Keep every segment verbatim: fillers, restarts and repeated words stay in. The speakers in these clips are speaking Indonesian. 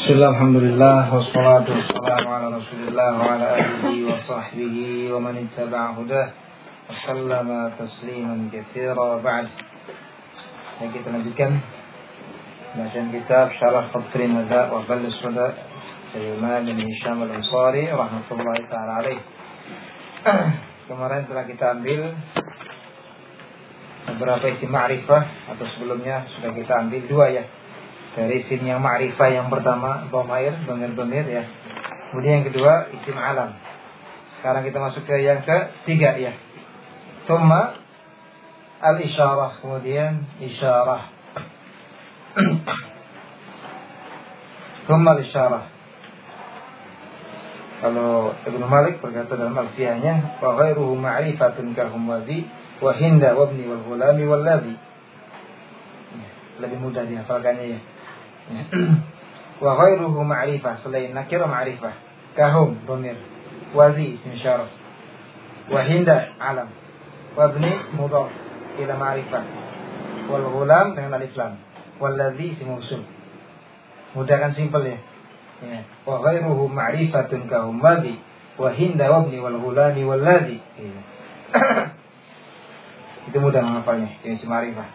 Bismillah, alhamdulillah, wassalatu wassalamu ala rasulillah wa ala alihi wa sahbihi wa man ittaba'a hudah wa sallama tasliman katsira ba'd. Yang kita lanjutkan bacaan kitab Syarah Qatrin Nada wa Ballis Sada Imam bin Hisham al-Ansari rahmatullahi ta'ala alaih. Kemarin telah kita ambil beberapa isim ma'rifah, atau sebelumnya sudah kita ambil dua ya. Dari isim yang ma'rifah yang pertama dhamair, dhamir-dhamir ya. Kemudian yang kedua isim alam. Sekarang kita masuk ke yang ketiga ya. Tsumma al-isyarah, kemudian isyarah. Tsumma al-isyarah. Kalau Ibnu Malik berkata dalam alfiyahnya, wa ghairuhu ma'rifatun kahum wazi wa hinda wabni wal ghulami wal ladhi. Lebih mudah dihafalkannya ya. Wa ghairuhu ma'rifah, selain nakirah ma'rifah, kahum dhamir, wazi isim syaraf, wa hinda alam, wabni mudhaf ila ma'rifah, wal ghulam dengan alif lam, wal ladzi isim mausul. Mudah kan, simple ya. Ya. Wa ghairuhu ma'rifatun kahum wazi wa hinda wabni wal ghulami wal ladzi. Ya. Itu mudah menghafalnya, ini isim ma'rifah.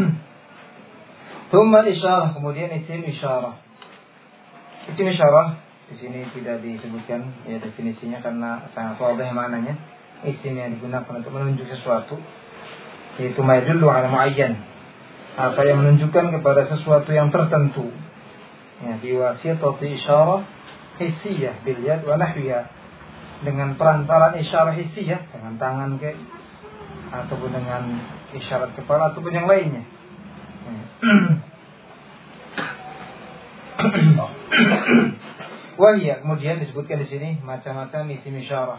Tsumma isyarah, kemudian isim isyarah. Isim isyarah di sini tidak disebutkan ya definisinya karena sangat wadah maknanya. Isim yang digunakan untuk menunjuk sesuatu, yaitu ma yadullu ala muayyan, apa yang menunjukkan kepada sesuatu yang tertentu. Ya, biwasitati isyarah hissiyah bil yad wa nahwiha, dengan perantaraan isyarah hissiyah dengan tangan ke, ataupun dengan isyarat kepala ataupun yang lainnya. Wahia, kemudian disebutkan di sini macam-macam isim isyarah.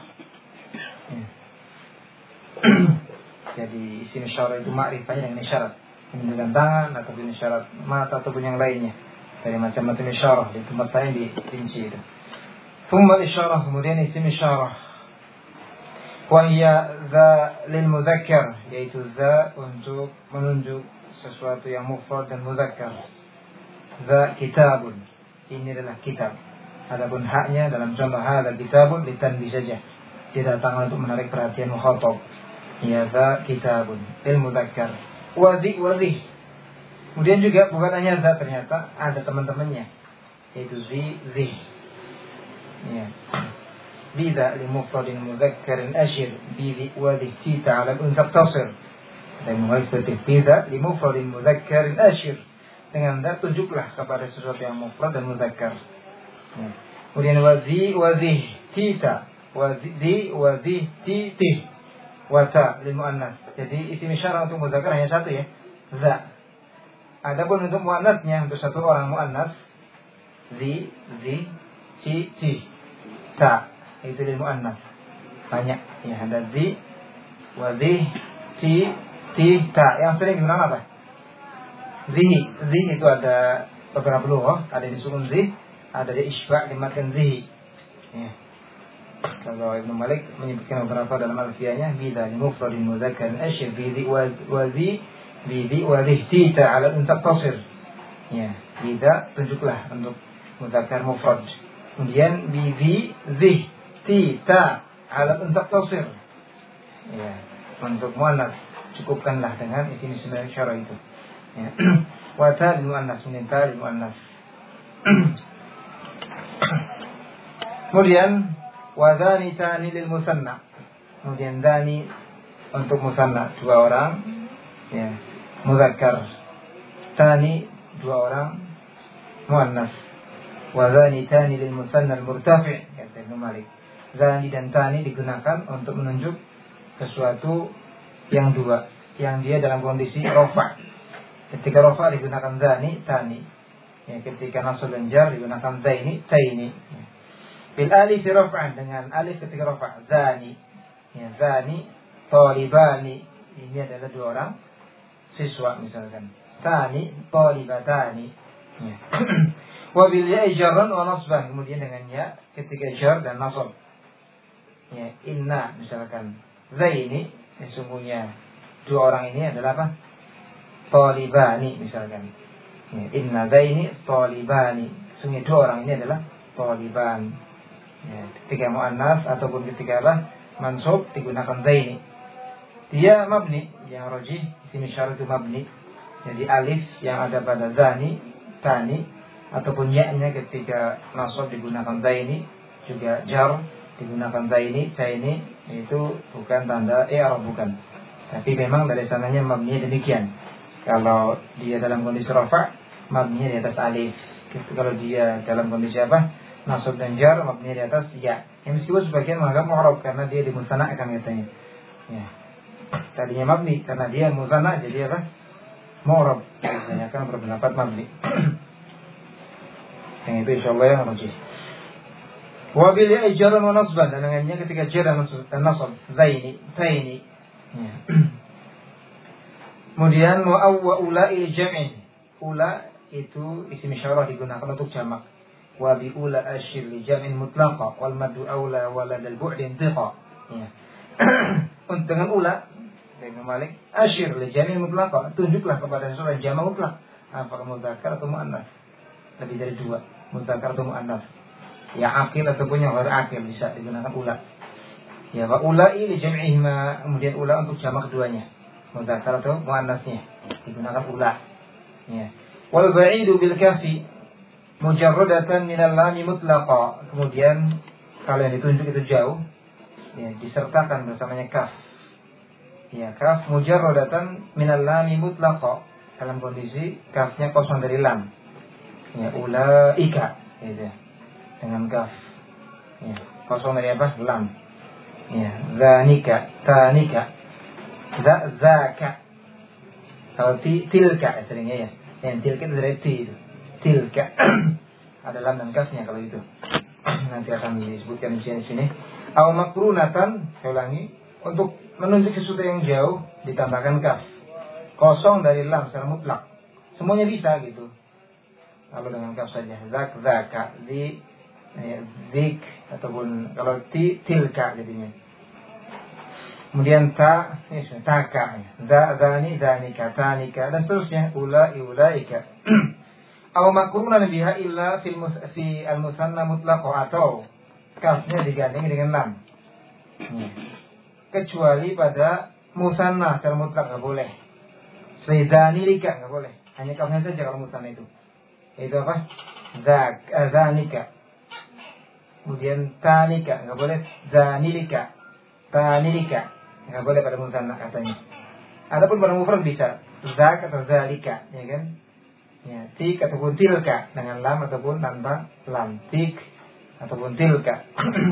Jadi isim isyarah itu ma'rifahnya dengan isyarat, dengan tangan ataupun isyarat mata ataupun yang lainnya. Dari macam-macam isyarah di tempat saya dirinci itu. Tsumma isyarah, kemudian isim isyarah. Wahia za lil mudzakkar, yaitu za untuk menunjuk sesuatu yang mufrad dan mudzakkar. Za kitabun, ini adalah kitab. Adapun haknya dalam contoh hadza kitabun litanbih saja, tidak datang untuk menarik perhatian mukhatab. Ya, za kitabun lil mudzakkar. Wazi wazi. Kemudian juga bukan hanya za, ternyata ada teman-temannya, yaitu zi zi. Ya. Biza li mufradin mudzakkarin ashir bi wazi tita ala unsab tasir. Dan mulai seperti biza li mufradin mudzakkarin ashir, dengan za tunjuklah kepada sesuatu yang mufrad dan mudzakkar. Ya. Kemudian wazi wazi tita, wazi wazi titi, wata lil muannas. Jadi isim isyarah untuk mudzakkar hanya satu ya, za. Adapun untuk muannasnya, untuk satu orang muannas, zi zi ti ti ta, itu lil muannas. Banyak ya, ada zi wazi ti ti ta. Yang sering digunakan apa? Zihi. Zihi itu ada beberapa lughah, ada di sukun zih, ada di isba' dimatkan zihi. Ya. Kalau Ibnu Malik menyebutkan beberapa dalam alfiyahnya, bila li mufradin mudzakkarin ashir bi wazi bi bi wazi tita ala unsab tasir. Ya, bila tunjuklah untuk mudzakkar mufrad. Kemudian bi bi zih tita ala unsab tasir. Ya, untuk muannas cukupkanlah dengan isim isim isyarah itu. Ya. Wa ta lil muannas, minta lil muannas. Kemudian wa dzani tani lil musanna. Kemudian dzani untuk musanna, dua orang ya, mudzakkar. Tani dua orang muannas. Wa dzani tani lil musanna al murtafi', kata Ibnu Malik. Dzani dan tani digunakan untuk menunjuk sesuatu yang dua, yang dia dalam kondisi rafa'. Ketika rafa' digunakan dzani, tani. Ya, ketika nasab dan jar digunakan zaini, taini. Ya. Bil alif raf'an, dengan alif ketika rafa', dzani. Ya, dzani talibani. Ini adalah dua orang siswa misalkan. Tani talibatani. Ya. Wa bil ya'i jarran wa nasban, kemudian dengan ya ketika jar dan nasab. Ya, inna misalkan. Zaini, sesungguhnya dua orang ini adalah apa? Talibani misalkan. Ya, inna zaini talibani. Sungguh dua orang ini adalah thaliban. Ya, ketika muannas ataupun ketika apa? Mansub digunakan zaini. Dia mabni, yang rajih isim isyarat itu mabni. Jadi alif yang ada pada zani, tani ataupun ya-nya ketika nasab digunakan zaini, juga jar digunakan zaini, zaini itu bukan tanda i'rab bukan. Tapi memang dari sananya mabni demikian. Kalau dia dalam kondisi rafa, mabni di atas alif. Gitu. Kalau dia dalam kondisi apa? Nasab dan jar, mabni di atas ya. Yang meskipun sebagian menganggap mu'rab karena dia dimusana'kan katanya. Ya. Tadinya mabni karena dia musana' jadi apa? Mu'rab. Saya akan berpendapat mabni. Yang itu insyaallah yang rajih. Wa bil jar wa nasban, dan dengannya ketika jar dan nasab zaini, zaini. Ya. Kemudian wa awwa ula'i jam'in. Ula itu isim isyarah digunakan untuk jamak. Wa bi ula asyir li jam'in mutlaqa wal madu aula walad al bu'din thiqa. Ya. Untuk dengan ula dengan Malik asyir li jam'in mutlaqa, tunjuklah kepada sesuatu yang jamak mutlak, apakah mudzakkar atau muannas. Lebih dari dua, mudzakkar atau muannas. Ya akil ataupun yang ghair akil bisa digunakan ula. Ya wa ula'i li jam'ihima, kemudian ula untuk jamak keduanya. Mudzakkar atau muannasnya digunakan ula. Ya. Wal ba'idu bil kafi mujarradatan minal lam mutlaqa. Kemudian kalau yang ditunjuk itu jauh, ya disertakan bersamanya kaf. Ya, kaf mujarradatan minal lam mutlaqa, dalam kondisi kafnya kosong dari lam. Ya, ulaika gitu. Dengan kaf. Ya, kosong dari apa? Lam. Ya, zanika, tanika. Za zaka. Kalau ti, tilka seringnya ya. Yang tilka itu dari ti itu. Tilka. Ada lam dan kafnya kalau itu. Nanti akan disebutkan di sini. Aw makrunatan, saya ulangi, untuk menunjuk sesuatu yang jauh ditambahkan kaf. Kosong dari lam secara mutlak. Semuanya bisa gitu. Kalau dengan kaf saja. Zak, zaka, zi, ya, zik, ataupun kalau ti, tilka jadinya. Kemudian ta, ya, taka, za, zani, zanika, tanika, dan seterusnya. Ula'i, ulaika. Aw makrunan biha illa fil mus, fi al-musanna mutlaqah, atau kafnya digandeng dengan lam. Hmm. Kecuali pada musanna secara mutlak enggak boleh. Seperti lika enggak boleh. Hanya kafnya saja kalau musanna itu. Itu apa? Zak, zanika. Kemudian tanika enggak boleh. Zanilika, tanilika enggak boleh pada musanna katanya. Adapun pada mufrad bisa zak atau zalika, ya kan? Ya, tik ataupun tilka dengan lam ataupun tanpa lam. Tik ataupun tilka.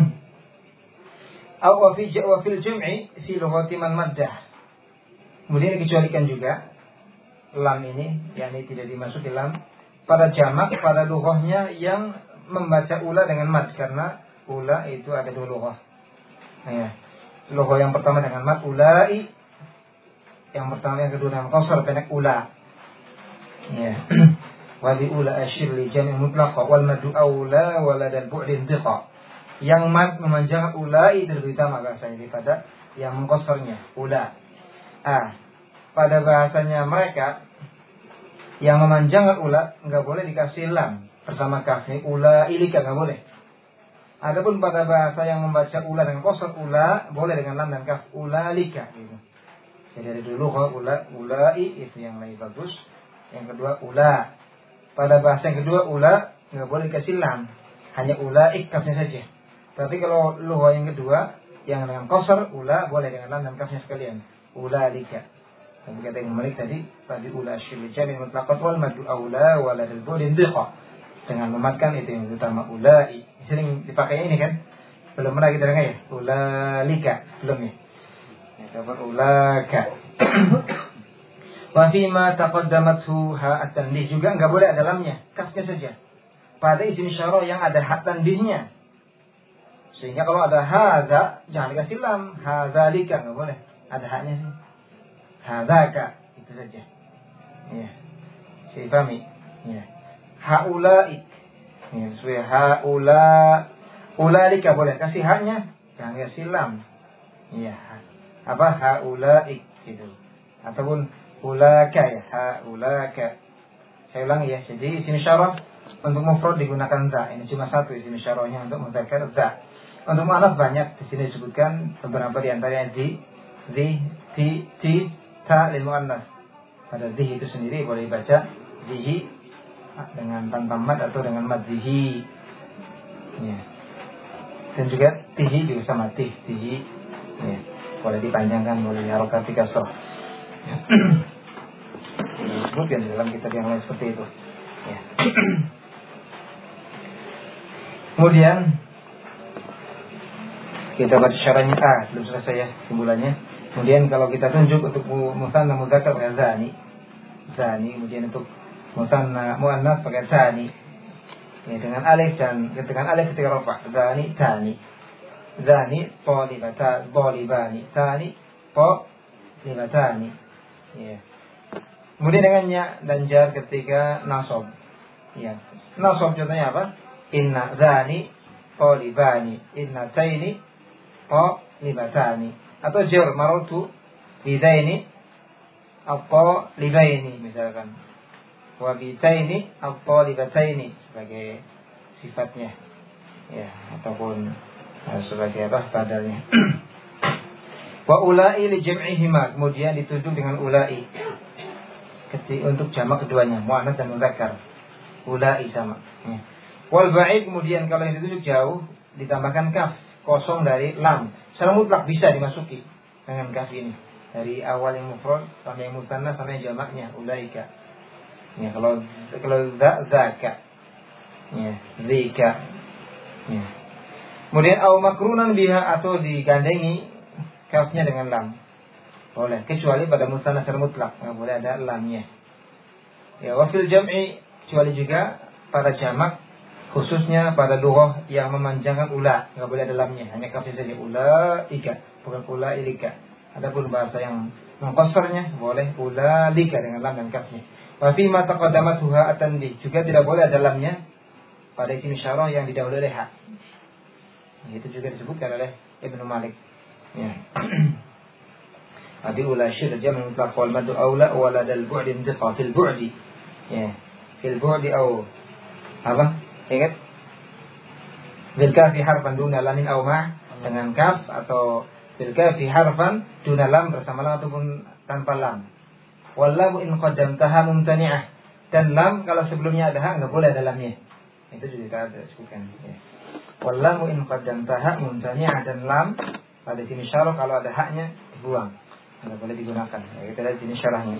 Aw wa fi wa fil jam'i fi lughati man maddah. Kemudian dikecualikan juga lam ini, yakni tidak dimasuki lam pada jamak pada lughahnya yang membaca ula dengan mad, karena ula itu ada dua lughah. Ya. Lughah yang pertama dengan mad ulai. Yang pertama, yang kedua dengan qasar pendek ula. Ya. Wa bi ula asyir li jami' mutlaqa wal madu aula walad al bu'din thiqa. Yang mad memanjangkan ulai itu lebih utama bahasanya daripada yang mengqasarnya ula. Ah, pada bahasanya mereka yang memanjangkan ula enggak boleh dikasih lam bersama kaf. Ula ilika enggak boleh. Adapun pada bahasa yang membaca ula dengan qasar ula boleh dengan lam dan kaf, ulalika gitu. Jadi ada dulu ula, ulai itu yang lebih bagus. Yang kedua ula. Pada bahasa yang kedua ula nggak boleh dikasih lam, hanya ula kafnya saja. Tapi kalau lughah yang kedua yang dengan qasar ula boleh dengan lam dan kafnya sekalian. Ulalika. Tapi kata yang Malik tadi tadi ula syirjan mutlaqat wal madu aula walad al budin dhiqa. Dengan mematkan itu yang utama ulai. Sering dipakai ini kan? Belum pernah kita dengar ya? Ulalika belum ya? Itu ulaka. Wa fi ma taqaddamathu ha at-tanbih, juga enggak boleh ada lamnya, kafnya saja. Pada isim isyarah yang ada hak tanbihnya. Sehingga kalau ada hadza jangan dikasih lam, hadzalika enggak boleh. Ada haknya sih. Hadzaka itu saja. Ya. Saya pahami. Ya. Haulaik. Ya, sesuai haula ulalika boleh kasih haknya, jangan kasih lam. Ya. Apa haulaik gitu. Ataupun ulaka ya, ha ulaka. Saya ulangi ya. Jadi isim isyarah Untuk mufrad digunakan za. Ini cuma satu isim isyarahnya untuk mudzakkar za. Untuk muannats banyak di sini disebutkan beberapa di antaranya di, zi, ti, ti, ta lil muannats. Pada zi itu sendiri boleh dibaca zihi dengan tanpa mad atau dengan mad zihi. Ya. Dan juga tihi juga sama tih, tihi. Ya. Boleh dipanjangkan, boleh diharokat di kasrah. Ya. Disebutkan di dalam kitab yang lain seperti itu. Ya. Kemudian kita baca syarahnya, ah belum selesai ya simpulannya. Kemudian kalau kita tunjuk untuk musanna mudzakkar pakai zani, zani. Kemudian untuk musanna muannats pakai zani. Ya, dengan alif dan dengan alif ketika rafa, zani, zani, zani, talibata, talibani, zani, talibatani. Ya. Kemudian dengan ya dan jar ketika nasab. Ya. Nasab contohnya apa? Inna zani talibani, inna taini talibatani. Atau jar marutu bidaini apa libaini misalkan. Wa bitaini at-talibataini sebagai sifatnya. Ya, ataupun uh, sebagai apa badalnya. Wa ulai li jam'ihima, kemudian ditunjuk dengan ulai. Ketika untuk jamak keduanya, muannats dan mudzakkar. Ulai sama. Ya. Wal ba'id, kemudian kalau yang ditunjuk jauh ditambahkan kaf kosong dari lam. Secara mutlak bisa dimasuki dengan kaf ini. Dari awal yang mufrad sampai yang musanna sampai jamaknya ulaika. Ya, kalau kalau za zaka. Ya, zika. Ya. Kemudian au makrunan biha, atau digandengi kafnya dengan lam. Boleh, kecuali pada musanna secara mutlak, enggak boleh ada lamnya. Ya, wa fil jam'i, kecuali juga pada jamak, khususnya pada lughah yang memanjangkan ula, enggak boleh ada lamnya, hanya kafnya saja, ulaika, bukan ulailika. Adapun bahasa yang mengqasarnya boleh ulalika dengan lam dan kafnya. Wa fi ma taqaddamat huha atandi, juga tidak boleh ada lamnya pada isim isyarah yang didahului oleh ha. Itu juga disebutkan oleh Ibnu Malik. Ya. Adi ula syir jam' mutlaq wal madu aula wala dal bu'd intiqa fil bu'di. Ya. Fil bu'di au apa? Ingat? Bil kafi harfan duna lamin au ma', dengan kaf atau bil kafi harfan duna lam bersama lam ataupun tanpa lam. Wal lam in qaddamtaha mumtani'ah, dan lam kalau sebelumnya ada ha enggak boleh ada lamnya. Itu juga ada disebutkan. Ya. Wal lam in qaddamtaha mumtani'ah, dan lam pada sini syarah kalau ada haknya dibuang. Tidak boleh digunakan. Ya, kita lihat sini syarahnya.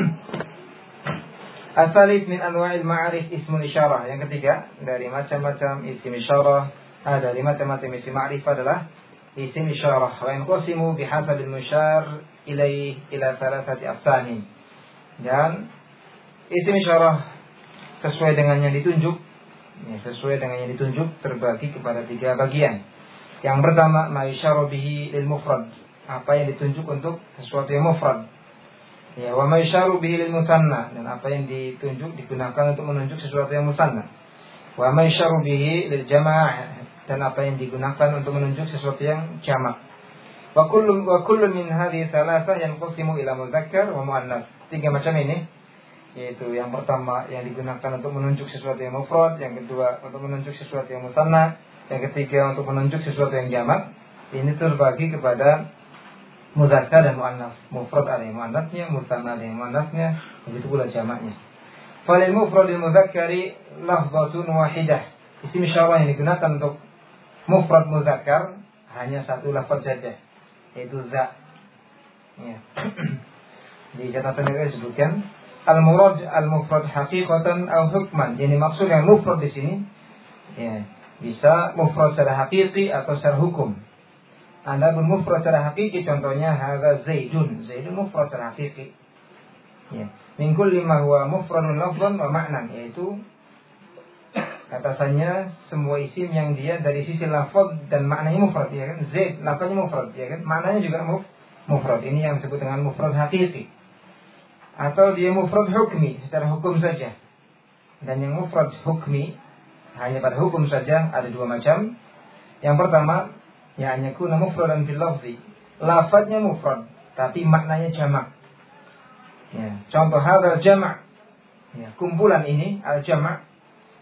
Asalif min anwa'il ma'arif ismul isyarah. Yang ketiga, dari macam-macam isim isyarah, ah, dari macam-macam isim ma'rif adalah isim isyarah. Wa yanqasimu bihasabil musyar ilaih ila thalathati aqsamin. Dan isim isyarah sesuai dengan yang ditunjuk, ya, sesuai dengan yang ditunjuk terbagi kepada tiga bagian. Yang pertama, ma yusyaru bihi lil mufrad, apa yang ditunjuk untuk sesuatu yang mufrad. Ya, wa ma yusyaru bihi lil musanna, dan apa yang ditunjuk digunakan untuk menunjuk sesuatu yang musanna. Wa ma yusyaru bihi lil jama', dan apa yang digunakan untuk menunjuk sesuatu yang jamak. Wa kullu wa kullu min hadhihi thalathah yanqasimu ila mudzakkar wa muannats. Tiga macam ini, yaitu yang pertama yang digunakan untuk menunjuk sesuatu yang mufrad, yang kedua untuk menunjuk sesuatu yang musanna, yang ketiga untuk menunjuk sesuatu yang jamak. Ini terbagi kepada mudzakkar dan muannats. Mufrad ada yang muannatsnya, musanna ada yang muannatsnya, begitu pula jamaknya. Falil mufradil mudzakkari lafdhatun wahidah. Isim isyarah yang digunakan untuk mufrad mudzakkar hanya satu lafaz saja, yaitu za. Ya. Di catatan ini disebutkan al-murad al-mufrad haqiqatan aw hukman. Jadi maksud yang mufrad di sini, ya, bisa mufrad secara hakiki atau secara hukum. Anda bermufrad secara hakiki, contohnya hadza zaidun, zaidun mufrad secara hakiki. Ya. Min kulli ma huwa mufradun lafzan wa ma'nan, yaitu katasannya semua isim yang dia dari sisi lafaz dan maknanya mufrad, ya kan? Zaid lafaznya mufrad, ya kan? Maknanya juga muf mufrad. Ini yang disebut dengan mufrad hakiki. Atau dia mufrad hukmi, secara hukum saja. Dan yang mufrad hukmi hanya pada hukum saja ada dua macam. Yang pertama, ya hanya kuna mufradan fil lafzi, lafaznya mufrad tapi maknanya jamak. Ya, contoh hadzal jama', ya, kumpulan ini al jama',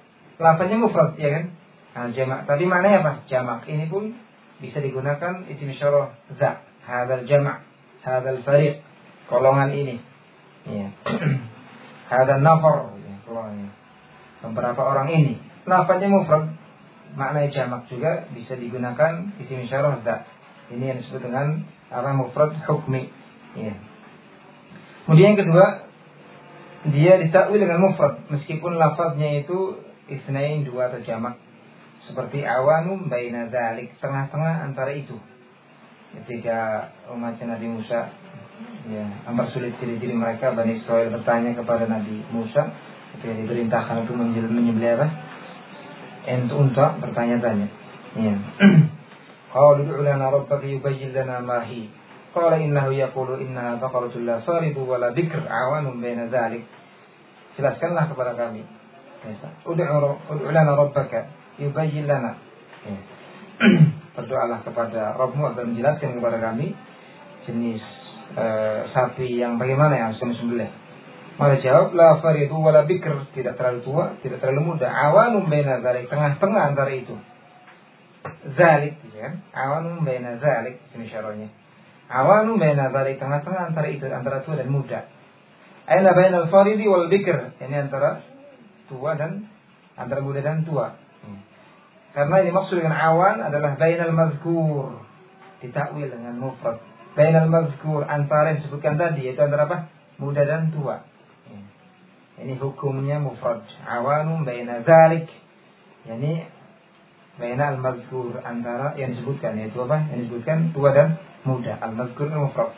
lafaznya mufrad, ya kan? Al-jama'. Tapi maknanya apa? Jamak. Ini pun bisa digunakan isim isyarah za. Hadzal jama', hadzal fariq, golongan ini. Ya. Hadzal nafar, ya, golongan. Beberapa orang ini. Lafaznya mufrad, maknanya jamak juga bisa digunakan isim isyarah za. Ini yang disebut dengan apa? Mufrad hukmi. Ya. Kemudian yang kedua, dia ditakwil dengan mufrad meskipun lafaznya itu isnain, dua atau jamak. Seperti awanum baina dzalik, tengah-tengah antara itu. Ketika umat Nabi Musa ya, mempersulit ciri-ciri mereka, Bani Israil bertanya kepada Nabi Musa ketika diperintahkan untuk menyembelih apa? Unta, bertanya-tanya. Ya. Qalu ud'u lana rabbaka yubayyin lana ma hi. Qala innahu yaqulu innaha baqaratun la saribu wa la bikr awanum baina dzalik. Jelaskanlah kepada kami. Ud'u ud'u lana rabbaka yubayyin lana. Ya. Berdoalah kepada Rabbmu agar menjelaskan kepada kami jenis uh, sapi yang bagaimana yang harus kami sembelih. Maka jawab, la faridu wala bikr, tidak terlalu tua, tidak terlalu muda. Awanum baina dzalik, tengah-tengah antara itu. Zalik, ya. Awanum baina dzalik, ini syaratnya. Awanum baina dzalik, tengah-tengah antara itu, antara tua dan muda. Aina bainal faridi wal bikr, ini antara tua dan antara muda dan tua. Karena ini maksud dengan awan adalah bainal mazkur, ditakwil dengan mufrad. Bainal mazkur, antara yang disebutkan tadi, yaitu antara apa? Muda dan tua. Ini hukumnya mufrad. Awanum baina dzalik, yani bainal mazkur, antara yang disebutkan, yaitu apa? Yang disebutkan tua dan muda. Al mazkur mufrad.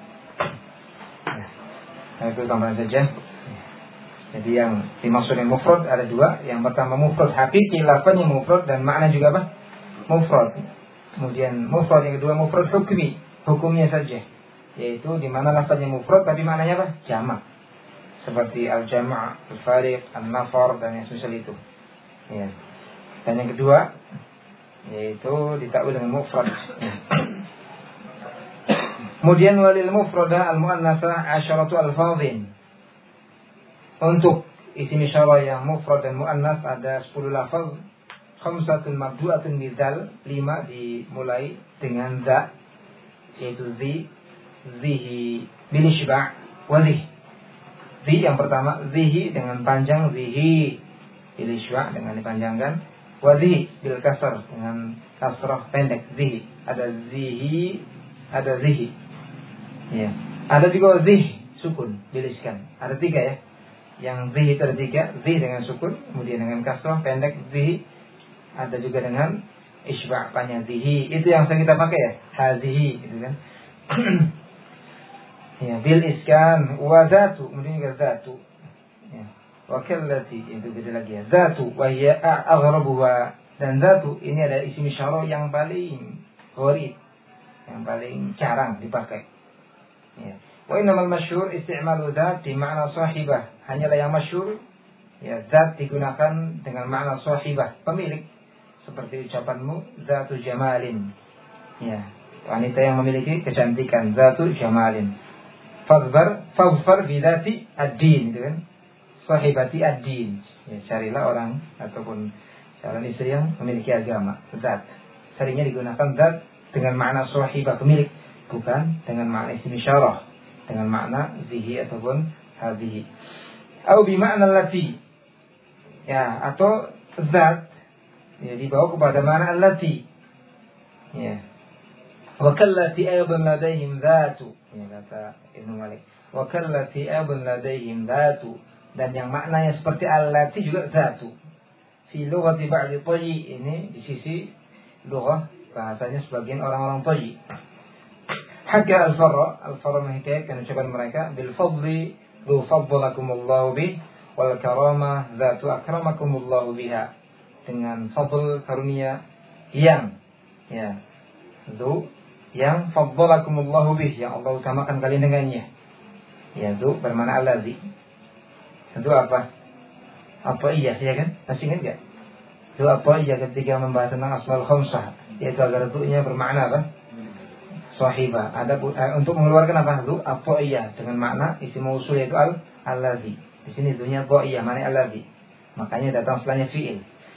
Nah, itu tambahan saja. Jadi yang dimaksud dengan mufrad ada dua. Yang pertama mufrad hakiki, lafaznya mufrad dan makna juga apa? Mufrad. Kemudian mufrad yang kedua mufrad hukmi, hukumnya saja. Yaitu di mana lafaznya mufrad tapi maknanya apa? Jamak. Seperti al-jama', al-fariq, al-nafar dan yang semisal itu. Ya. Dan yang kedua yaitu ditakwil dengan mufrad. Ya. Kemudian walil mufrada al-muannatsa asyaratu alfadhin. Untuk isim isyarah yang mufrad dan muannats ada sepuluh lafaz. Khamsatun mabdu'atun bidzal, lima dimulai dengan za, yaitu zi, zihi, bil isba' wa zih. Zi yang pertama, zihi dengan panjang, zihi, bil isba' dengan dipanjangkan, wa zih bil kasr dengan kasrah pendek, zihi. Ada zihi, ada zihi. Ya. Ada juga zih sukun, bil iskan. Ada tiga ya. Yang zih itu ada tiga, zih dengan sukun, kemudian dengan kasrah pendek zih, ada juga dengan isba' panjang zihi. Itu yang sering kita pakai ya, hazihi gitu kan. Ya, bil iskan wa zatu, kemudian juga zatu. Ya. Wa kallati, itu beda lagi ya. Zatu wa hiya aghrabuha, dan zatu ini ada isim isyarah yang paling gharib, yang paling jarang dipakai. Ya. Wa innamal masyhur isti'malu dzat di makna sahibah. Hanyalah yang masyhur ya zat digunakan dengan makna sahibah, pemilik. Seperti ucapanmu zatu jamalin. Ya, wanita yang memiliki kecantikan, zatu jamalin. Fazbar fazfar bi dzati ad-din, gitu kan? Sahibati ad-din. Ya, carilah orang ataupun calon istri yang memiliki agama, zat. Seringnya digunakan zat dengan makna sahibah, pemilik, bukan dengan makna isim isyarah, dengan makna zihi ataupun hadhihi. Atau bimakna allati, ya, atau zat ya dibawa kepada makna allati, ya. Wa kallati aydan ladaihim dzatu, ya kata Ibnu Malik. Wa kallati aydan ladaihim dzatu, dan yang maknanya seperti allati juga dzatu. Fi lughati ba'di tayyi, ini di sisi lughah bahasanya sebagian orang-orang tayyi. Haka al-Farra, al-Farra menghikayatkan ucapan mereka, bil fadli dzu faddalakumullahu bih, wal karamah dzatu akramakumullahu biha. Dengan fadl, karunia yang ya dzu yang faddalakumullahu bih, yang Allah utamakan kalian dengannya. Ya, dzu bermakna allazi. Dzu apa? Apa iya, ya kan? Masih ingat enggak? Dzu apa iya ketika membahas tentang asmaul khamsah, yaitu agar dzunya bermakna apa? Sahibah. Ada uh, untuk mengeluarkan apa? Dzu apa iya dengan makna isim mausul yaitu al allazi. Di sini dzunya dzu iya, makna allazi. Makanya datang setelahnya fi'il.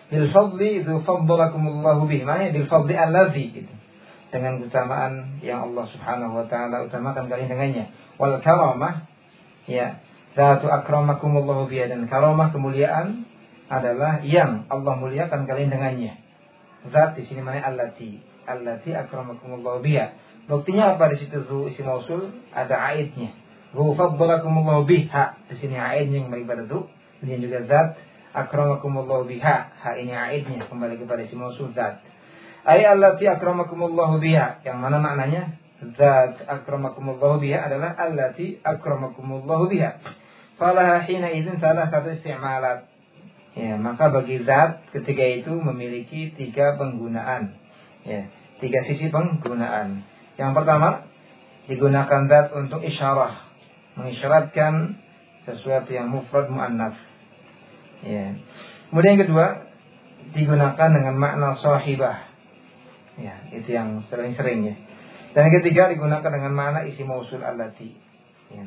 Bil fadli idzu faddalakumullahu bih. Maknanya bil fadli allazi gitu. Dengan keutamaan yang Allah Subhanahu wa taala utamakan kalian dengannya. Wal karamah ya, zatu akramakumullahu biha, dan karamah kemuliaan adalah yang Allah muliakan kalian dengannya. Zat di sini mana allati, allati akramakumullahu biha. Buktinya apa di situ? Zu isim mausul ada aidnya. Zu faddalakumullahu biha. Di sini aidnya yang kembali pada zu. Kemudian juga zat akramakumullahu biha. Ha ini aidnya kembali kepada isim mausul zat. Ay allati akramakumullahu biha. Yang mana maknanya? Zat akramakumullahu biha adalah allati akramakumullahu biha. Falaha hina idzin salah satu isti'malat. Ya, maka bagi zat ketika itu memiliki tiga penggunaan. Ya, tiga sisi penggunaan. Yang pertama, digunakan zat untuk isyarah, mengisyaratkan sesuatu yang mufrad muannats. Ya. Kemudian yang kedua, digunakan dengan makna sahibah. Ya, itu yang sering-sering ya. Dan yang ketiga digunakan dengan makna isim mausul allati. Ya.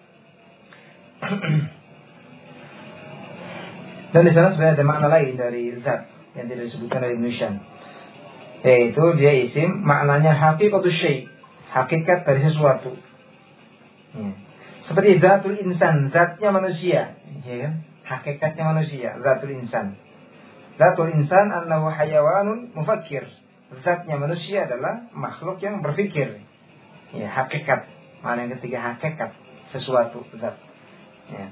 Dan di sana sebenarnya ada makna lain dari zat yang tidak disebutkan oleh Ibnu Hisham. Yaitu dia isim, maknanya haqiqatus syai', hakikat dari sesuatu. Ya. Seperti zatul insan, zatnya manusia, ya kan? Hakikatnya manusia, zatul insan. Zatul insan annahu hayawanun mufakkir. Zatnya manusia adalah makhluk yang berpikir. Ya, hakikat. Mana yang ketiga, hakikat sesuatu zat. Ya.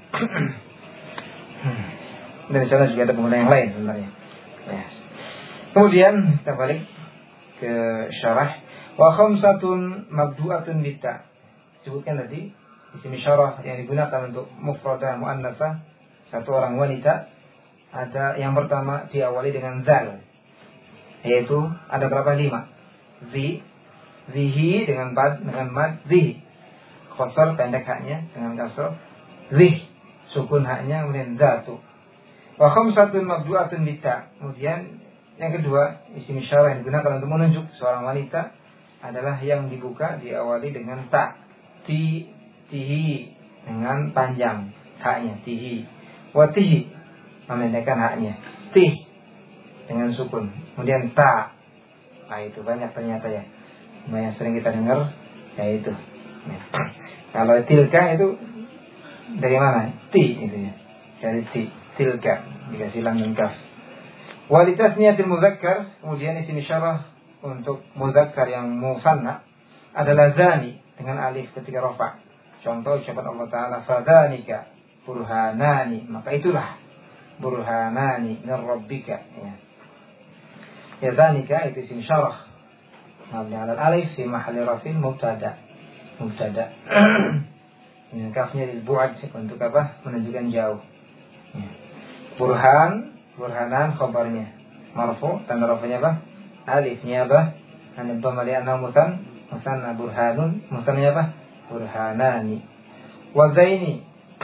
Dan di sana juga ada penggunaan yang lain sebenarnya. Ya. Kemudian kita balik ke syarah. Wa khamsatun mabdu'atun bita. Sebutkan tadi isim syarah yang digunakan untuk mufradah muannasah, satu orang wanita. Ada yang pertama diawali dengan zal. Yaitu ada berapa? Lima. Zi, zihi dengan bad, dengan mad, zihi. Khosor pendek haknya dengan kasroh. Zih, sukun haknya, kemudian zatu. Wa khamsatun mabdu'atun bita. Kemudian yang kedua, isim isyarah yang digunakan untuk menunjuk seorang wanita adalah yang dibuka diawali dengan ta. Ti, tihi dengan panjang haknya, tihi. Wa tihi memendekkan haknya. Tih dengan sukun. Kemudian ta. Nah itu banyak ternyata ya. Yang sering kita dengar yaitu. Ya. Kalau tilka itu dari mana? Ti itu ya. Dari ti. Tilka dikasih lam dan kaf. Walitasniyatil muzakkar, kemudian isim isyarah untuk muzakkar yang musanna adalah zani dengan alif ketika rafa. Contoh ucapan Allah Taala fadzanika burhanani, maka itulah burhanani min rabbika ya. Ya zanika itu isim isyarah mabni 'ala alif fi mahalli raf'in mubtada. Mubtada. Ini kafnya lil bu'ad untuk apa? Menunjukkan jauh. Ya. Burhan, burhanan khabarnya marfu, tanda rafanya apa? Alifnya apa? An dhamma li annahu mutan, musanna burhanun, musanna apa? Burhanani. Wa zaini.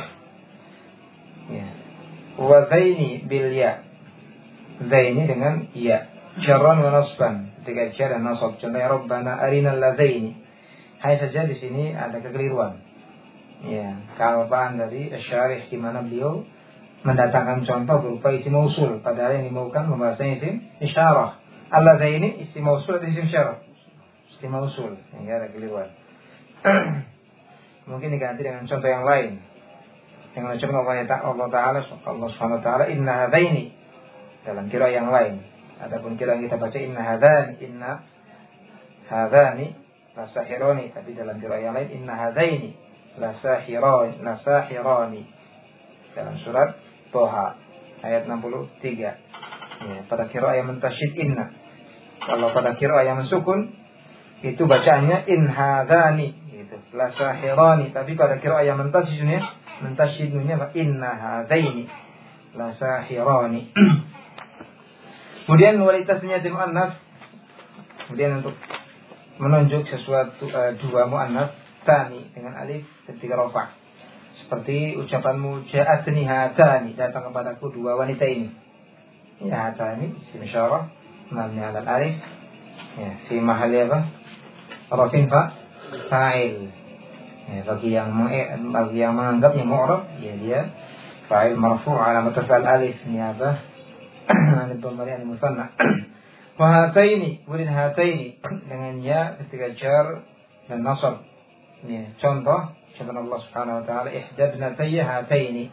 Ya. Wa zaini bil ya. Zaini dengan ya. Jarran wa nasban. Ketika jar dan nasab. Contohnya Rabbana arinal ladzaini. Hai saja di sini ada kekeliruan. Ya, kealpaan dari asy-syarih di mana beliau mendatangkan contoh berupa isim mausul, padahal yang dimaukan membahasnya isim isyarah. Alladzaini isim mausul atau isim isyarah? Isim mausul. Ya, ada keliruan. Mungkin diganti dengan contoh yang lain. Dengan ucapan Allah Ta'ala, Allah Subhanahu wa taala, inna hadaini, dalam kira yang lain. Adapun kira kita baca inna hadani, inna hadani lasahirani, tapi dalam kira yang lain inna hadaini lasahirani, lasahirani. Dalam surat Toha ayat enam puluh tiga. Ya, pada kira yang mentasyid inna. Kalau pada kira yang mensukun itu bacaannya in hadani gitu, lasahirani, tapi pada kira yang mentasyidnya mentasyidnya inna hadaini lasahirani. Kemudian walitasnya di muannas, kemudian untuk menunjuk sesuatu uh, dua muannas tani dengan alif ketika rafa. Seperti ucapanmu ja'atni hatani, datang kepadaku dua wanita ini. Ya hatani isim isyarah mabni 'ala alif. Ya, fi mahalli apa? Rafin fa fa'il. Ya, bagi yang bagi yang menganggapnya mu'rab, ya dia fa'il marfu' 'alamat al alif niyabah dhamma li musanna. Wa hataini, kemudian hataini dengan ya ketika jar dan nasab. Ya, contoh firman Allah Subhanahu wa taala ihda ibnatayya hataini.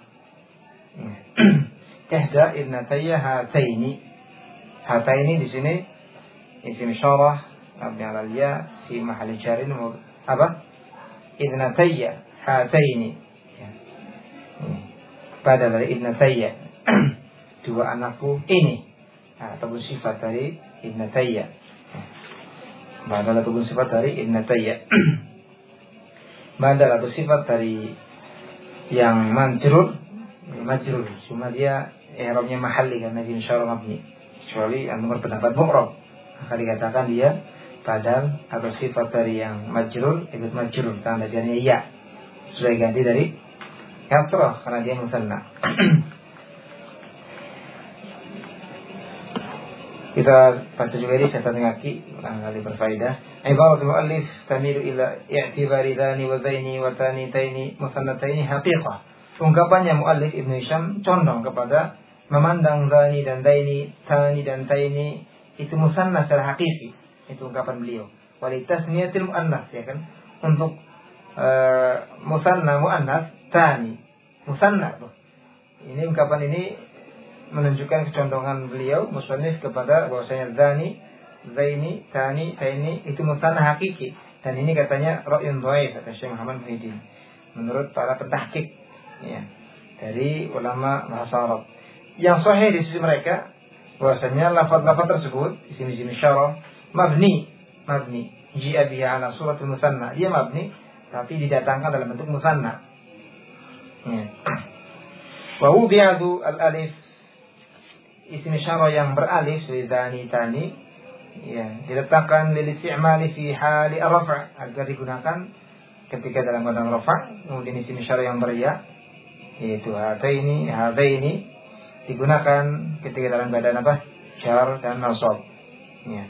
Ihda ibnatayya hataini. Hataini di sini isim isyarah mabni 'ala al-ya fi mahalli jarin apa? Ibnatayya hataini. Ya. Pada dari ibnatayya. Dua anakku ini. Nah, ataupun sifat dari ibnatayya. Badal ataupun sifat dari ibnatayya. Badal atau sifat dari yang majrur, majrur. Cuma dia i'rabnya mahalli karena dia insyaallah mabni. Kecuali yang nomor pendapat mu'rab, maka dikatakan dia badal atau sifat dari yang majrur ikut majrur tanda jadinya ya. Sudah ganti dari kasrah karena dia musanna. Kita baca juga ini catatan kaki barangkali berfaedah. Ibaratul muallif tamilu ila i'tibari dzani wa zaini wa tanitaini musannataini haqiqah. Ungkapannya muallif Ibnu Hisham condong kepada memandang dzani dan daini, tani dan taini itu musanna secara hakiki. Itu ungkapan beliau. Walitasniyatil muannas ya kan. Untuk uh, musanna muannas tani musanna tuh. Ini ungkapan ini menunjukkan kecondongan beliau musannif kepada bahwasanya dzani, zaini, tani, taini itu musanna hakiki dan ini katanya ra'yun dhaif kata Syekh Muhammad Muhyiddin menurut para pentahqiq ya dari ulama bahasa Arab. Yang sahih di sisi mereka bahwasanya lafaz-lafaz tersebut isim-isim isyarah mabni mabni ji'a bihi ala suratul musanna, dia mabni tapi didatangkan dalam bentuk musanna ya. Wa wudi'atu al-alif isim isyarah yang beralif dzani tani ya diletakkan lil isti'mali fi hali ar-raf' agar digunakan ketika dalam keadaan rafa'. Kemudian isim isyarah yang berya yaitu hataini hadaini digunakan ketika dalam keadaan apa? Jar dan nasab ya.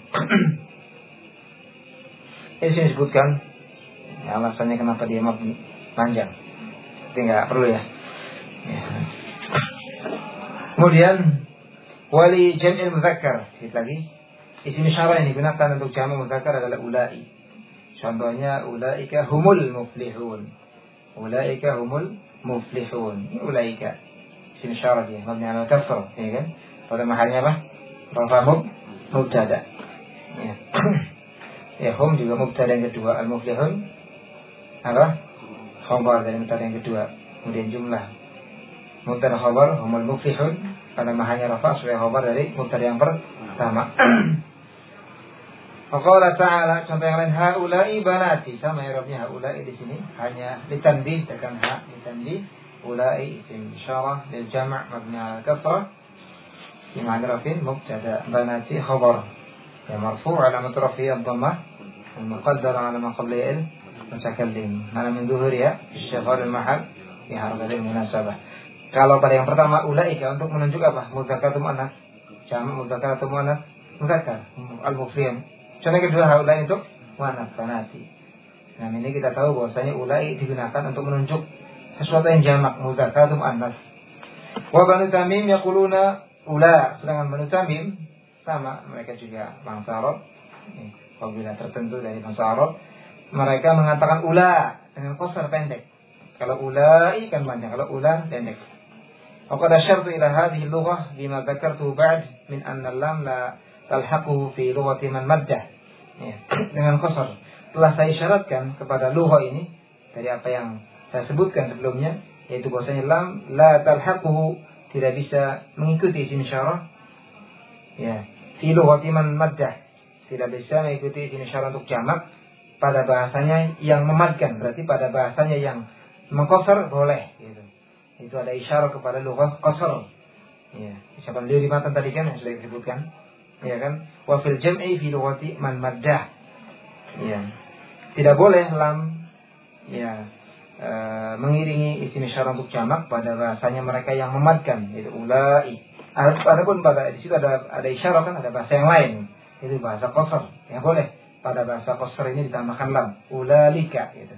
Ini disebutkan ya, alasannya kenapa dia mabni panjang tapi enggak perlu ya, ya. Kemudian wali jam'il mudzakkar, sedikit lagi. Isim isyarah yang digunakan untuk jamak mudzakkar adalah ulai. Contohnya ulaika humul muflihun. Ulaika humul muflihun. Ini ulaika. Isim isyarah dia mabni 'ala kasrah, ya kan? Pada mahalnya apa? Rafa' mubtada. Ya. Ya, hum juga mubtada yang kedua, al-muflihun apa? Khabar dari mubtada yang kedua. Kemudian jumlah mubtada khabar humul muflihun pada mahalnya rafa' sebagai khabar dari mubtada yang pertama. Faqala ta'ala contoh yang lain haula'i banati sama i'rabnya haula'i di sini hanya ditanbih dengan ha ditanbih ula'i isim isyarah lil jama' mabni 'ala kasrah fi ma'na rafin mubtada banati khabar ya marfu' 'alamat rafi'i ad-dhammah al-muqaddara 'ala ma qabla al-mutakallim mana min dhuhuriha isyghal al-mahall fi harakatil munasabah. Kalau pada yang pertama ulaika untuk menunjuk apa? Mudzakkar atau muannas? Jamak mudzakkar atau muannas? Mudzakkar. Al-mufhim. Contoh kedua haulai untuk muannas banati. Nah, ini kita tahu bahwasanya ulai digunakan untuk menunjuk sesuatu yang jamak mudzakkar atau muannas. Wa banu Tamim yaquluna ula, sedangkan banu Tamim sama mereka juga bangsa Arab. Apabila tertentu dari bangsa Arab, mereka mengatakan ula dengan qasar pendek. Kalau ulai kan panjang, kalau ula pendek. وقد أشرت إلى هذه اللغة بما ذكرته بعد من أن اللام لا تلحقه في لغة من مده ya, dengan qasar. Telah saya isyaratkan kepada lugha ini dari apa yang saya sebutkan sebelumnya yaitu bahwasanya lam la talhaquhu tidak bisa mengikuti isim isyarah ya fi lughati man maddah tidak bisa mengikuti isim isyarah untuk jamak pada bahasanya yang memadkan berarti pada bahasanya yang mengqasar boleh gitu. Itu ada isyarat kepada lughah qasar. Ya, siapa beliau di matan tadi kan yang sudah disebutkan. Ya kan? Wa fil jam'i fi lughati man maddah. Ya. Tidak boleh lam ya e, mengiringi isim isyarat untuk jamak pada bahasanya mereka yang memadkan yaitu ulai. Adapun pada di situ ada ada isyarat kan ada bahasa yang lain. Itu bahasa qasar. Ya boleh pada bahasa qasar ini ditambahkan lam ulalika gitu.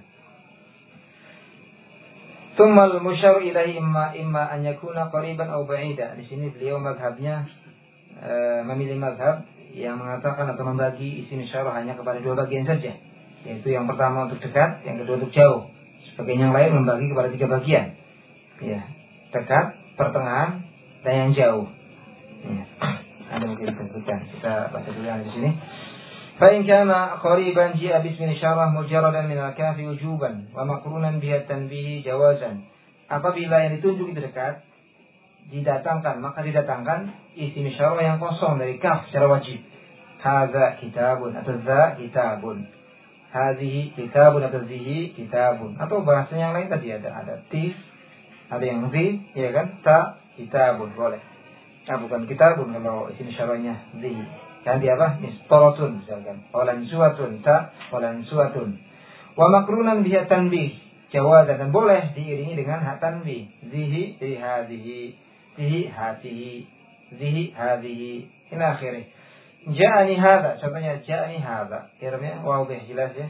Tsummal musyar ilaihi imma imma an yakuna qariban aw ba'ida. Di sini beliau mazhabnya e, memilih mazhab yang mengatakan atau membagi isim isyarah hanya kepada dua bagian saja, yaitu yang pertama untuk dekat, yang kedua untuk jauh. Sebagian yang lain membagi kepada tiga bagian, ya, dekat, pertengahan, dan yang jauh. Ya. Ada mungkin disebutkan. Kita baca dulu yang di sini. Fa in kana qariban ji'a bismi isyarah mujarradan min al-kafi wujuban wa maqrunan biha tanbihi jawazan. Apabila yang ditunjuk itu dekat, didatangkan, maka didatangkan isim isyarah yang kosong dari kaf secara wajib. Hadza kitabun atau za kitabun. Hadhihi kitabun atau zihi kitabun. Atau bahasa yang lain tadi ada ada tis, ada yang zi, ya kan? Ta kitabun boleh. Nah, bukan kitabun kalau isim isyarahnya zi. Ganti apa? Mistoratun misalkan. Walan suatun ta walan suatun. Wa makrunan biha tanbih. Jawaz dan boleh diiringi dengan hak tanbih. Zihi di hadhihi. Zihi hatihi. Zihi hadhihi. Ila akhirih. Ja'ani hadha. Contohnya ja'ani hadha. Irmnya wadih jelas ya.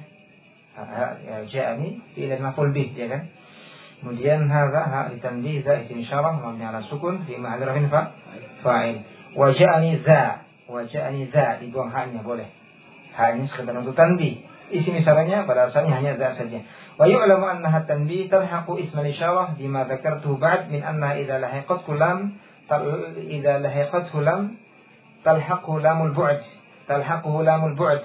Ja'ani fi'il maf'ul bih, ya kan? Kemudian hadha ha ditanbih za isim isyarah mabni ala sukun fi mahalli raf'in fa fa'il. Wa ja'ani za. Wa ja'ani za dibuang haknya boleh. Haknya sekedar untuk tanbih. Isim isyarahnya pada asalnya hanya za saja. Wa yu'lamu annaha tanbih talhaqu ism al-isyarah bima dzakartu ba'd min anna idza lahiqat lam idza lahiqat lam talhaqu lamul bu'd talhaqu lamul bu'd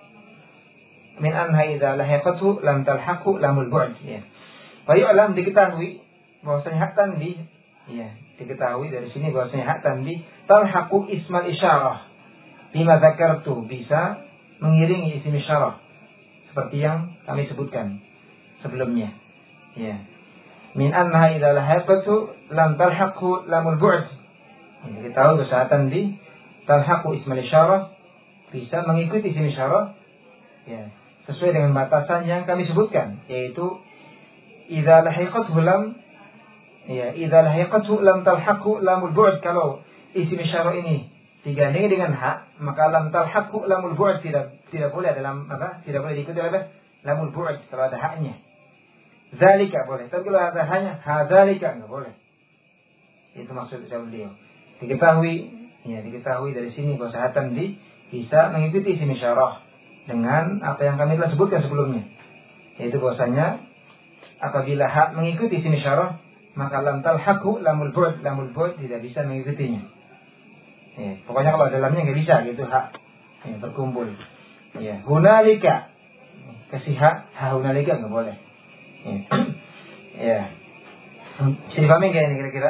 min anha idza lahiqatu lam talhaqu lamul bu'd, ya. Wa yu'lam diketahui bahwasanya hak tanbih, ya, diketahui dari sini bahwasanya hak tanbih talhaqu ismal isyarah bima dzakartu bisa mengiringi isim isyarah seperti yang kami sebutkan sebelumnya, ya. Min anha idza lahiqatu lam talhaqu lamul bu'd. Diketahui bahwa tanbih talhaqu ismal isyarah bisa mengikuti isim isyarah, ya, sesuai dengan batasan yang kami sebutkan, yaitu idza lahiqathu lam, ya, idza lahiqathu lam talhaqu lamul bu'd. Kalau isim isyarah ini digandeng dengan hak, maka lam talhaqu lamul bu'd tidak tidak boleh dalam apa? Tidak boleh diikuti oleh lamul bu'd kalau ada haknya. Zalika boleh, tapi kalau ada hanya hadzalika enggak boleh. Itu maksud beliau. Diketahui, ya, diketahui dari sini bahwa hak tanbih bisa mengikuti isim isyarah dengan apa yang kami telah sebutkan sebelumnya, yaitu bahwasanya apabila hak mengikuti isim isyarah, maka lam talhaqu lamul bu'd, lamul bu'd tidak bisa mengikutinya. Ya, pokoknya kalau dalamnya nggak bisa gitu hak, ya, berkumpul. Ya, hunalika kasih hak, ha hunalika nggak boleh. Ya, ya. Bisa dipahami nggak ini kira-kira?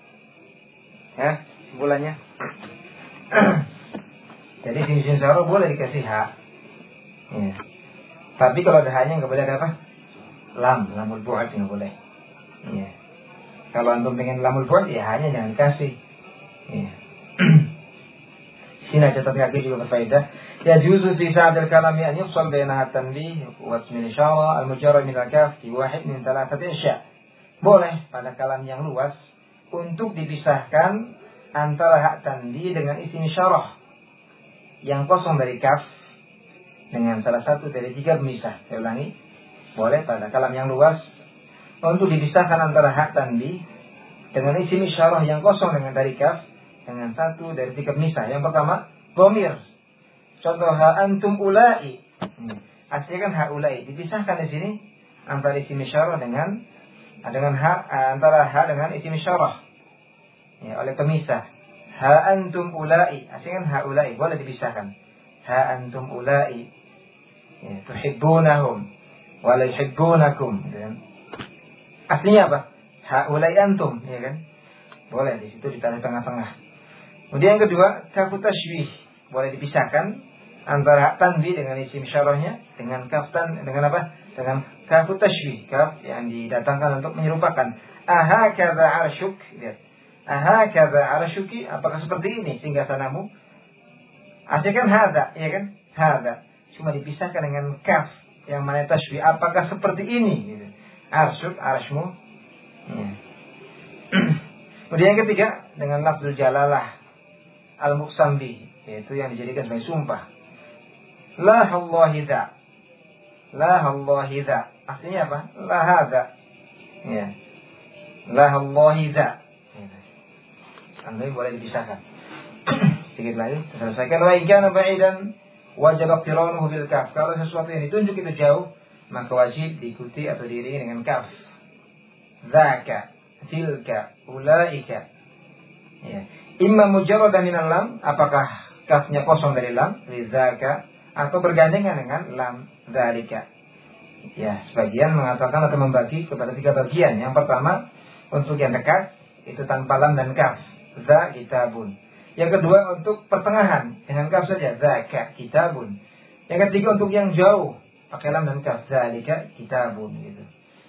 Ya, simpulannya. Jadi isim isyarah boleh dikasih hak. Ya. Tapi kalau ada haknya nggak boleh ada apa? Lam, lamul bu'd nggak boleh. Ya. Kalau antum pengen lamul bu'd, ya hanya jangan kasih. Ya. Sini catat kaki juga berfaedah. Ya juzu fi sa'dil kalami an yufsal bainaha tanbih wa ism al-isyarah al-mujarrad min al-kaf fi wahid min thalathati asya'. Boleh pada kalam yang luas untuk dipisahkan antara hak tanbih dengan isim isyarah yang kosong dari kaf dengan salah satu dari tiga pemisah. Saya ulangi, boleh pada kalam yang luas untuk dipisahkan antara hak tanbih dengan isim isyarah yang kosong dengan dari kaf dengan satu dari tiga pemisah. Yang pertama, dhamir. Contoh ha antum ulai. Aslinya kan ha ulai. Dipisahkan di sini antara isim isyarah dengan dengan hak antara hak dengan isim isyarah, ya, oleh pemisah. Ha antum ulai. Aslinya kan ha ulai, boleh dipisahkan. Ha antum ulai. Ya, tuhibbunahum wa la yuhibbunakum, ya. Aslinya apa? Haulai antum, ya kan? Boleh di situ ditaruh tengah-tengah. Kemudian yang kedua, kafu tashbih. Boleh dipisahkan antara tanbih dengan isim isyarahnya dengan kaftan dengan apa? Dengan kafu tashbih, kaf yang didatangkan untuk menyerupakan. Aha kadza arsyuk, lihat. Aha kadza arshuki, apakah seperti ini sehingga sanamu? Aslinya kan hadza, ya kan? Hadza. Cuma dipisahkan dengan kaf yang mana tashbih, apakah seperti ini gitu. Arsyuk, arshmu, ya. Kemudian yang ketiga dengan lafzul jalalah al-muqsam bi, yaitu yang dijadikan sebagai sumpah. La hallahi dha, la hallahi dha, artinya apa? La hadza, ya. La hallahi dha, anda boleh dipisahkan. sedikit lagi selesaikan. Wa in kana ba'idan wajib iqtiranuhu bil kaf. Kalau sesuatu yang ditunjuk itu jauh, maka wajib diikuti atau diiringi dengan kaf. Dzaka, tilka, ulaika. Ya. Imma mujarradan min lam, apakah kafnya kosong dari lam, dzaka, atau bergandengan dengan lam, dzalika. Ya, sebagian mengatakan atau membagi kepada tiga bagian. Yang pertama, untuk yang dekat itu tanpa lam dan kaf, za kitabun. Yang kedua untuk pertengahan dengan kaf saja, zaka kitabun. Yang ketiga untuk yang jauh pakai lam dan kaf, zalika kitabun gitu.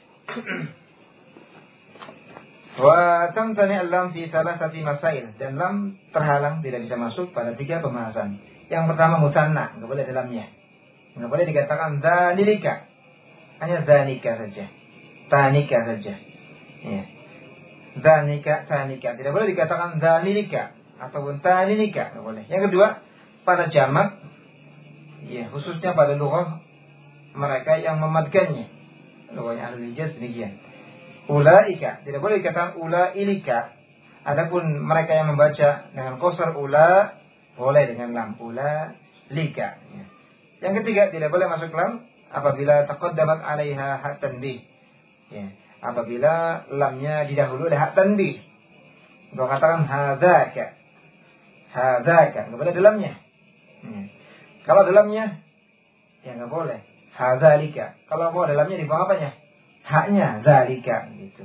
Wa tamtani al-lam fi thalathati masail, dan lam terhalang tidak bisa masuk pada tiga pembahasan. Yang pertama musanna, enggak boleh dalamnya. Enggak boleh dikatakan zalika. Hanya zalika saja. Tanika saja. Ya. Zanika, tanika. Tidak boleh dikatakan zalika ataupun talinika, enggak boleh. Yang kedua, pada jamak, ya, khususnya pada lughah mereka yang memadkannya. Lughahnya ahli hijaz demikian. Ulaika, tidak boleh dikatakan ulailika. Adapun mereka yang membaca dengan qasar ula, boleh dengan lam, ulailika. Ya. Yang ketiga, tidak boleh masuk lam apabila taqaddamat 'alaiha hak tanbih. Ya. Apabila lamnya didahului oleh hak tanbih. Kalau katakan hadzaka, hadzaka, enggak boleh dalamnya. Hmm. Kalau dalamnya, ya enggak boleh. Hadzalika. Kalau mau dalamnya di bawah apanya? Haknya, zalika gitu.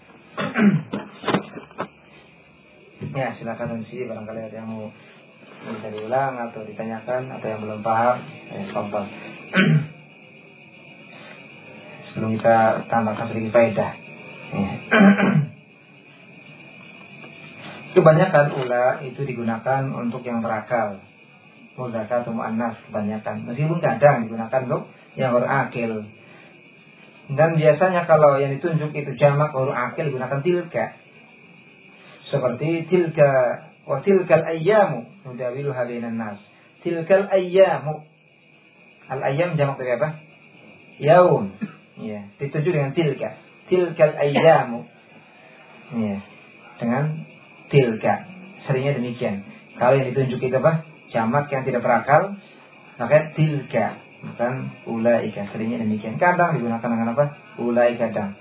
Ya, silakan di sini barangkali ada yang mau bisa diulang atau ditanyakan atau yang belum paham, eh, contoh. Sebelum kita tambahkan sedikit faedah. Ya. Kebanyakan ula itu digunakan untuk yang berakal, mudzakkar atau muannas kebanyakan. Meskipun kadang digunakan untuk yang berakil. Dan biasanya kalau yang ditunjuk itu jamak huruf akil digunakan tilka. Seperti tilka wa tilkal ayyamu nudawiluha bainan nas. Tilkal ayyamu. Al ayyam jamak dari apa? Yaum. Ya, ditunjuk dengan tilka. Tilkal ayyamu. Ya, dengan tilka. Seringnya demikian. Kalau yang ditunjuk itu apa? Jamak yang tidak berakal, maka tilka, bukan ulaika. Seringnya demikian. Kadang digunakan dengan apa? Ulaika kadang.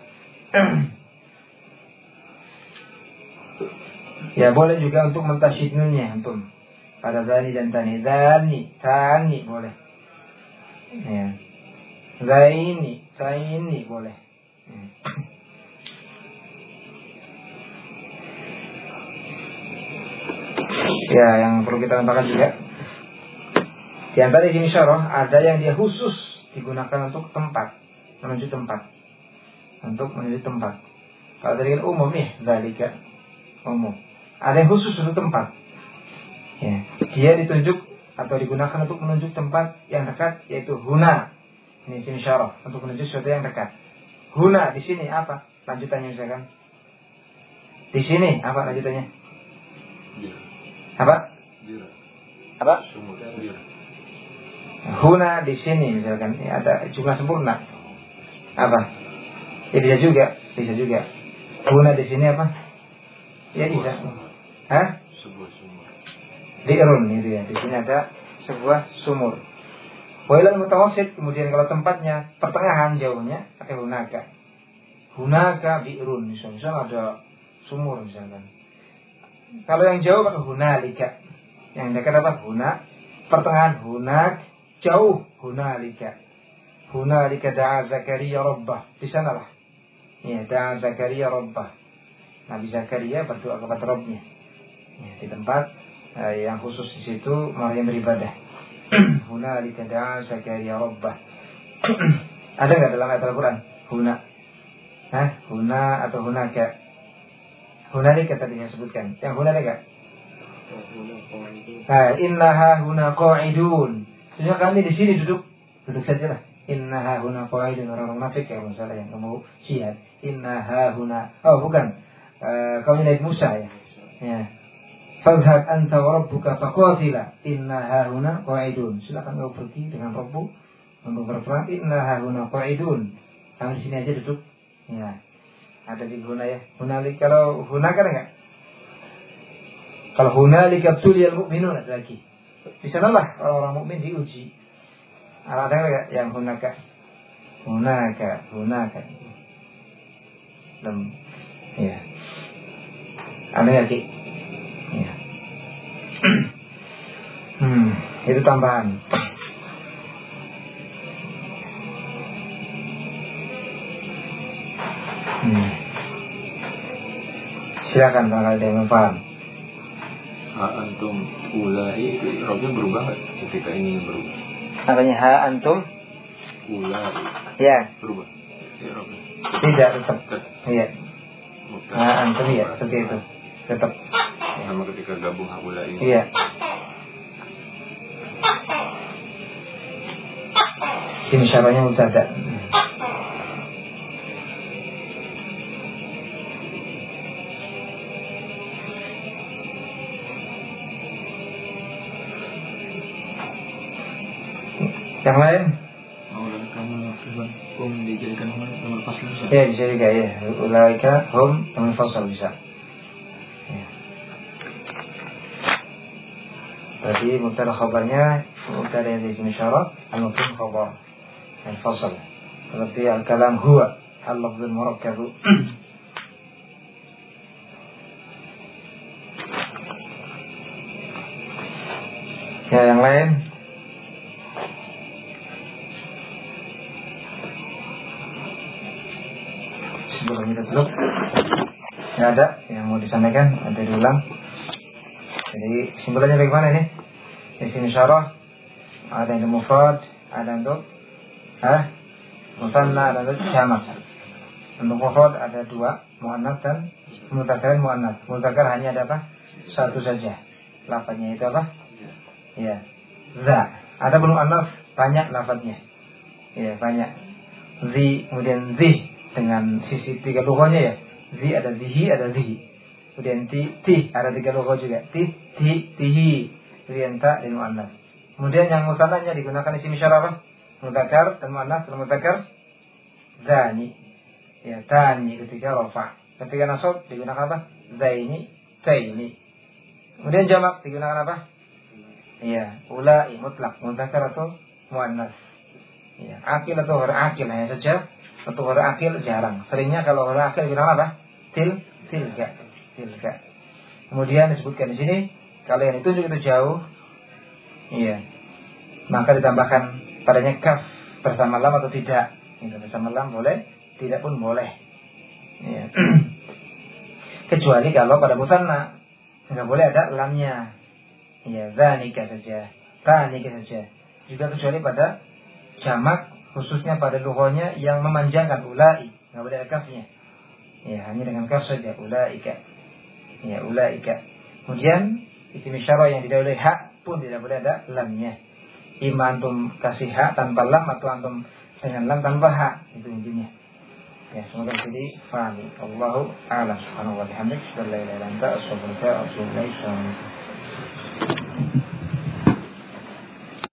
Ya, boleh juga untuk mentasyid nunnya antum. Pada zani dan tani. Zani, tani boleh. Ya. Zaini, zaini boleh. Ya, yang perlu kita tambahkan juga. Di antara jenis syarah ada yang dia khusus digunakan untuk tempat, menuju tempat. Untuk menuju tempat. Kalau dari umum nih, zalika umum. Ada yang khusus untuk tempat. Ya, dia ditunjuk atau digunakan untuk menunjuk tempat yang dekat, yaitu huna. Ini jenis syarah untuk menunjuk sesuatu yang dekat. Huna di sini apa lanjutannya misalkan? Di sini apa lanjutannya? Apa? Apa? Huna di sini misalkan ya, ada jumlah sempurna. Apa? Ya bisa juga, bisa juga. Huna di sini apa? Ya bisa. Hah? Sebuah sumur. Di'run itu ya. Di sini ada sebuah sumur. Wailal mutawassit, kemudian kalau tempatnya pertengahan jauhnya pakai hunaka. Hunaka bi'run misalnya, misalnya ada sumur misalkan. Kalau yang jauh pakai hunalika. Yang dekat apa? Huna. Pertengahan hunak, jauh hunalika. Hunalika da'a Zakaria rabbah. Di sanalah. Ya, da'a Zakaria rabbah. Nabi Zakaria berdoa kepada Rabbnya. Ya, di tempat eh, yang khusus di situ Maryam beribadah. Hunalika da'a Zakaria rabbah. Ada enggak dalam ayat Al-Qur'an? Huna. Hah? Huna atau hunaka? Hunalika tadi yang sebutkan. Yang hunalika? Nah, innaha huna qa'idun. Sebenarnya kami di sini duduk, duduk sajalah. Innaha huna qa'idun, orang munafik ya masalah yang kamu syiar. Innaha huna. Oh, bukan. Uh, kami naik Musa ya. Ya. Fadhhab anta wa rabbuka faqatila innaha huna qa'idun. Silakan kau pergi dengan Rabbu untuk berperang. Innaha huna qa'idun. Kami di sini aja duduk. Ya. Ada di huna ya. Hunalik kalau huna kan enggak? Kalau hunalika tuliyal mu'minun ada lagi. Di sanalah orang-orang mukmin diuji. Ada enggak yang hunaka? Hunaka, hunaka. Dan ya. Ada lagi. Ya. hmm, itu tambahan. Hmm. Silakan kalau ada yang paham. Ha antum ulai robnya berubah nggak ketika ini berubah? Apanya ha antum? Ulai. Ya. Berubah. Ya robnya. Tidak tetap. Iya. Ha antum ya seperti itu. Tetap. Sama ketika gabung ha ulai. Iya. Ini syaratnya mubtada. Yang lain? Hum dijadikan nomor fasal bisa. Ya bisa juga ya. Ulaika hum nomor fasal bisa. Ya. Berarti mubtada khabarnya mubtada yang diisi syarat, al-mubtada khabar al-fasal. Berarti al-kalam huwa al-lafzul murakkab. Ya yang lain? Sebelum kita tutup, tidak ada yang mau disampaikan, nanti diulang. Jadi simpulannya bagaimana ini? Isim isyarah ada yang mufrad, ada untuk ah, musanna, ada untuk jamak. Untuk mufrad ada dua, muannats dan mudzakkar muannats. Mudzakkar hanya ada apa? Satu saja. Lafaznya itu apa? Ya, za. Ada belum muannats banyak lafaznya. Ya banyak. Zi kemudian zi. Dengan sisi tiga lughahnya ya. Zi ada zihi, ada zihi. Kemudian ti, ti ada tiga lughah juga. Ti, ti, tihi. Kemudian ta dan muannats. Kemudian yang musananya digunakan isim isyarah apa? Mudzakkar dan muannats. Dan mudzakkar zani. Ya, tani ketika rafa. Ketika nasab digunakan apa? Zaini, taini. Kemudian jamak digunakan apa? Iya, ulai mutlak, mudzakkar atau muannats. Ya, akil atau ghair akil hanya saja. Untuk huruf akil jarang. Seringnya kalau huruf akil bilang apa? Til, tilga, tilga. Kemudian disebutkan di sini kalau yang ditunjuk itu jauh, iya, maka ditambahkan padanya kaf bersama lam atau tidak. Ini bersama lam boleh, tidak pun boleh. Iya. Kecuali kalau pada musanna nggak boleh ada lamnya. Iya, zanika saja, tanika saja. Juga kecuali pada jamak, khususnya pada lughahnya yang memanjangkan ulai, nggak boleh ada kafnya. Ya, hanya dengan kaf saja ulaika. Ya, ulaika. Kemudian isim isyarah yang didahului hak pun tidak boleh ada lamnya. Ima antum kasih hak tanpa lam atau antum dengan lam tanpa hak, itu intinya. Ya, semoga jadi faham. Allahu a'lam. Subhanahu wa bihamdihi, la ilaha illa anta, astaghfiruka wa atubu ilaik.